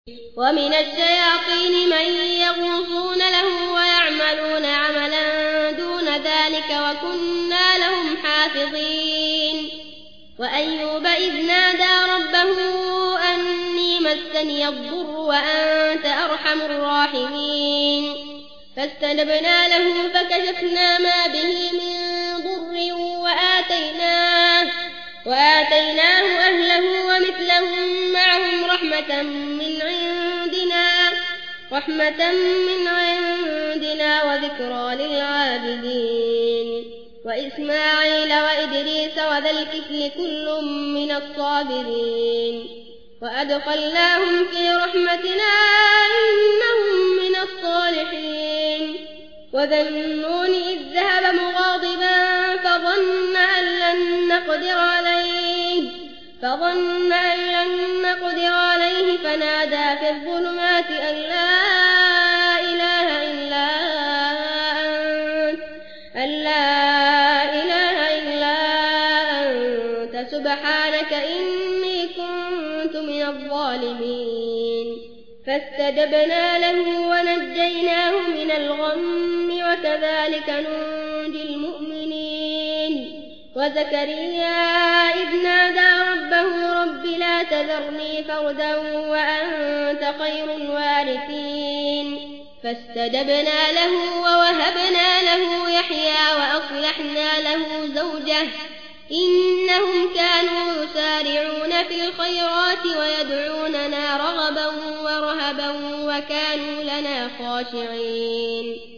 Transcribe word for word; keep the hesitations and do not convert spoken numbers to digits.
ومن الشياطين من يغوصون له ويعملون عملا دون ذلك وكنا لهم حافظين. وأيوب إذ نادى ربه أني مسني الضر وأنت أرحم الراحمين فاستجبنا له فكشفنا ما به من ضر وآتيناه, وآتيناه أهله ومثلهم معهم رحمة من عندنا, رحمة من عندنا وذكرى للعابدين. وإسماعيل وإدريس وذا الكفل كل من الصابرين وأدخلناهم في رحمتنا إنهم من الصالحين. وذا النون إذ ذهب مغاضبا فظن أن لن نقدر عليه فظن أن لن نقدر عليه فنادى في الظلمات أن لا إله إلا أنت أن لا إله إلا أنت سبحانك إني كنت من الظالمين. فاستجبنا له ونجيناه من الغم وكذلك ننجي المؤمنين. وزكريا إذ نادى ربه رب لا تذرني فردا وأنت خير الوارثين فاستجبنا له ووهبنا له يحيى وأصلحنا له زوجه إنهم كانوا يسارعون في الخيرات ويدعوننا رغبا ورهبا وكانوا لنا خاشعين.